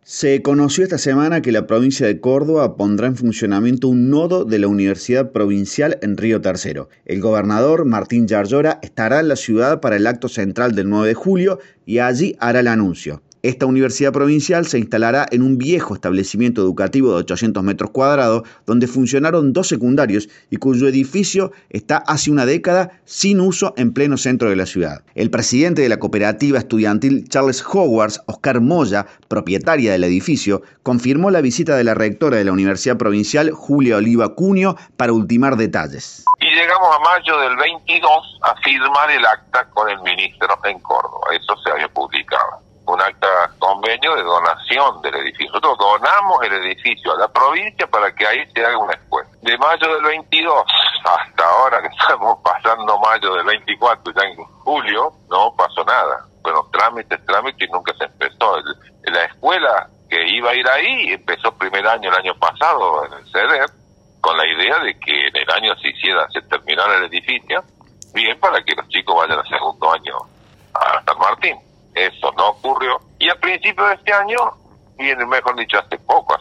Se conoció esta semana que la provincia de Córdoba pondrá en funcionamiento un nodo de la Universidad Provincial en Río Tercero. El gobernador Martín Yarlora estará en la ciudad para el acto central del 9 de julio y allí hará el anuncio. Esta universidad provincial se instalará en un viejo establecimiento educativo de 800 metros cuadrados donde funcionaron 2 secundarios y cuyo edificio está hace una década sin uso en pleno centro de la ciudad. El presidente de la cooperativa estudiantil Charles Hogwarts, Oscar Moya, propietaria del edificio, confirmó la visita de la rectora de la Universidad Provincial, Julia Oliva Cunio, para ultimar detalles. Y llegamos a mayo del 22 a firmar el acta con el ministro en Córdoba. Eso se había publicado. Un acta convenio de donación del edificio. Nosotros donamos el edificio a la provincia para que ahí se haga una escuela. De mayo del 22 hasta ahora que estamos pasando mayo del 24, ya en julio, no pasó nada. Bueno, trámites y nunca se empezó. La escuela que iba a ir ahí empezó primer año el año pasado en el CEDER, con la idea de que en el año se terminara el edificio, bien para que los chicos vayan al segundo año a San Martín. Eso no ocurrió. Y a principios de este año, mejor dicho, hace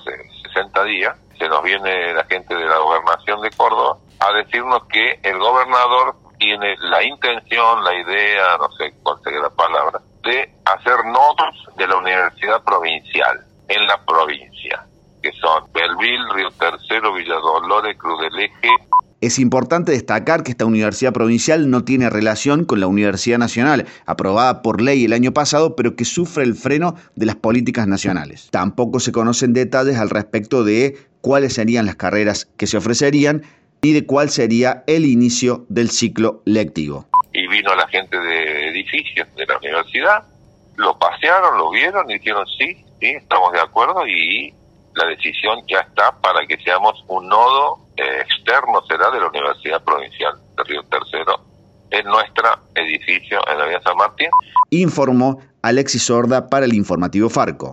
60 días, se nos viene la gente de la Gobernación de Córdoba a decirnos que el gobernador tiene la intención, la idea, no sé cuál sería la palabra, de hacer nodos de la Universidad Provincial en la provincia, que son Belville, Río Tercero, Villa Dolores, Cruz del Eje. Es importante destacar que esta universidad provincial no tiene relación con la Universidad Nacional, aprobada por ley el año pasado, pero que sufre el freno de las políticas nacionales. Tampoco se conocen detalles al respecto de cuáles serían las carreras que se ofrecerían, ni de cuál sería el inicio del ciclo lectivo. Y vino la gente de edificios de la universidad, lo pasearon, lo vieron y dijeron sí, estamos de acuerdo y la decisión ya está para que seamos un nodo externo será de la Universidad Provincial de Río Tercero en nuestro edificio en la Avenida San Martín. Informó Alexis Sorda para el Informativo Farco.